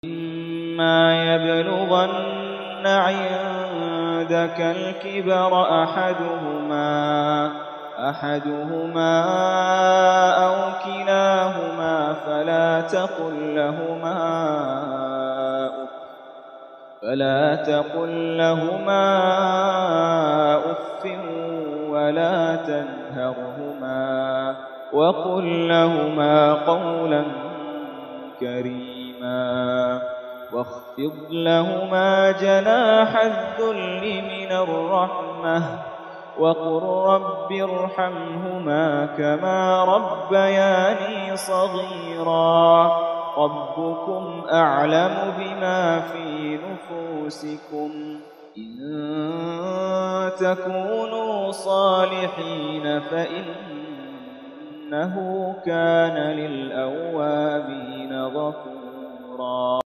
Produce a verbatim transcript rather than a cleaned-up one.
إما يبلغن عندك الكبر أحدهما أحدهما أو كلاهما فلا تقل لهما فلا تقل لهما أف ولا تنهرهما وقل لهما قولا كريما واخفض لهما جناح الذل من الرحمة وقل رب ارحمهما كما ربياني صغيرا ربكم أعلم بما في نفوسكم إن تكونوا صالحين فإنه كان للأوابين غفورا.